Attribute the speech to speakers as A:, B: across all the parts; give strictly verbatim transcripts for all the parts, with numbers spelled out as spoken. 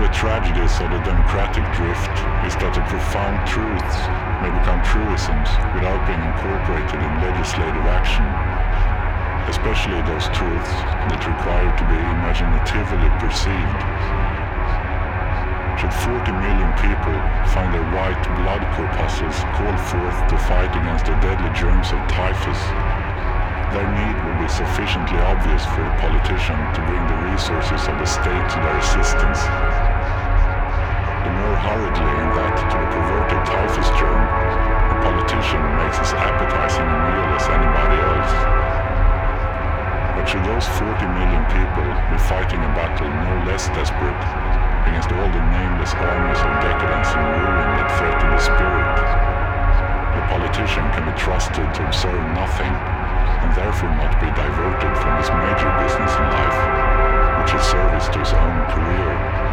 A: the tragedies of the democratic drift is that the profound truths may become truisms without being incorporated in legislative action, especially those truths that require to be imaginatively perceived. Should forty million people find their white blood corpuscles called forth to fight against the deadly germs of typhus, their need will be sufficiently obvious for a politician to bring the resources of the state to their assistance. The more hurriedly in that to the perverted typhus germ, a politician makes as appetizing a meal as anybody else. But should those forty million people be fighting a battle no less desperate against all the nameless armies of decadence and ruin that threaten the spirit, the politician can be trusted to observe nothing and therefore not be diverted from his major business in life, which is service to his own career.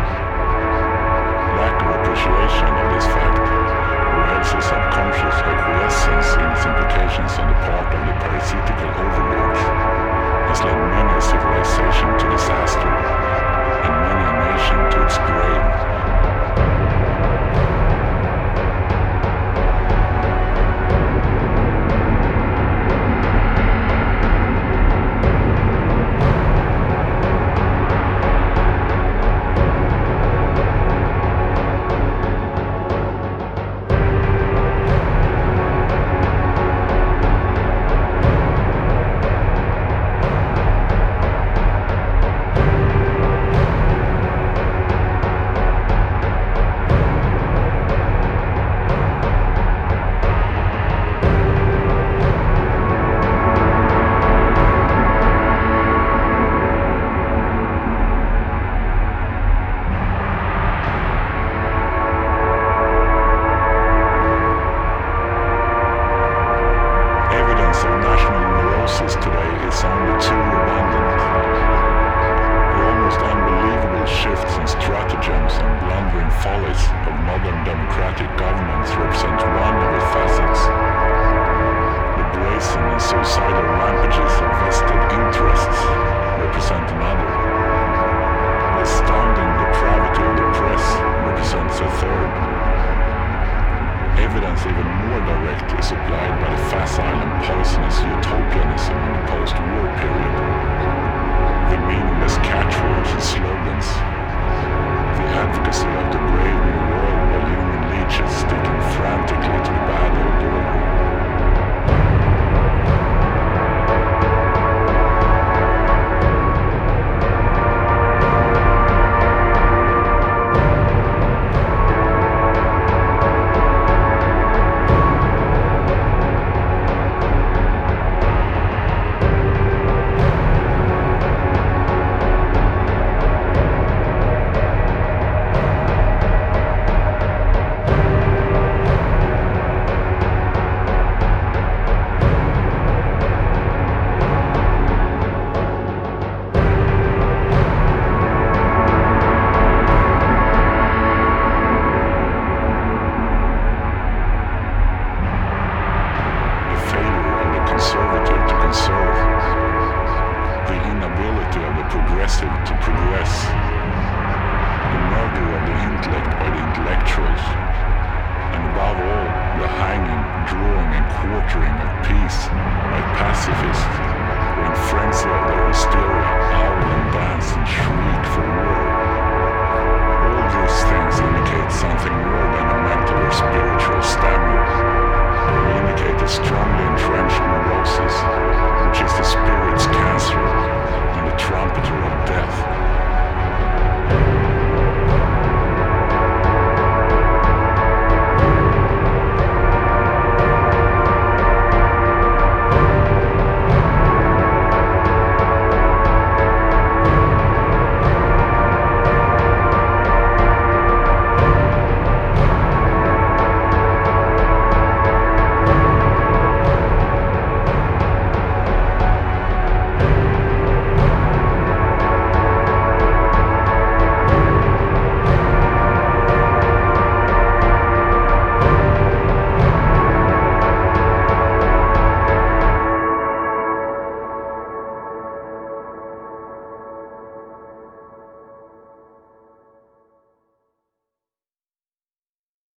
A: Lack of appreciation of this fact, or else a subconscious acquiescence in its implications on the part of the parasitical overlords, has led many a civilization to disaster, and many a nation to its grave. Quartering of peace by pacifists who in frenzy of their hysteria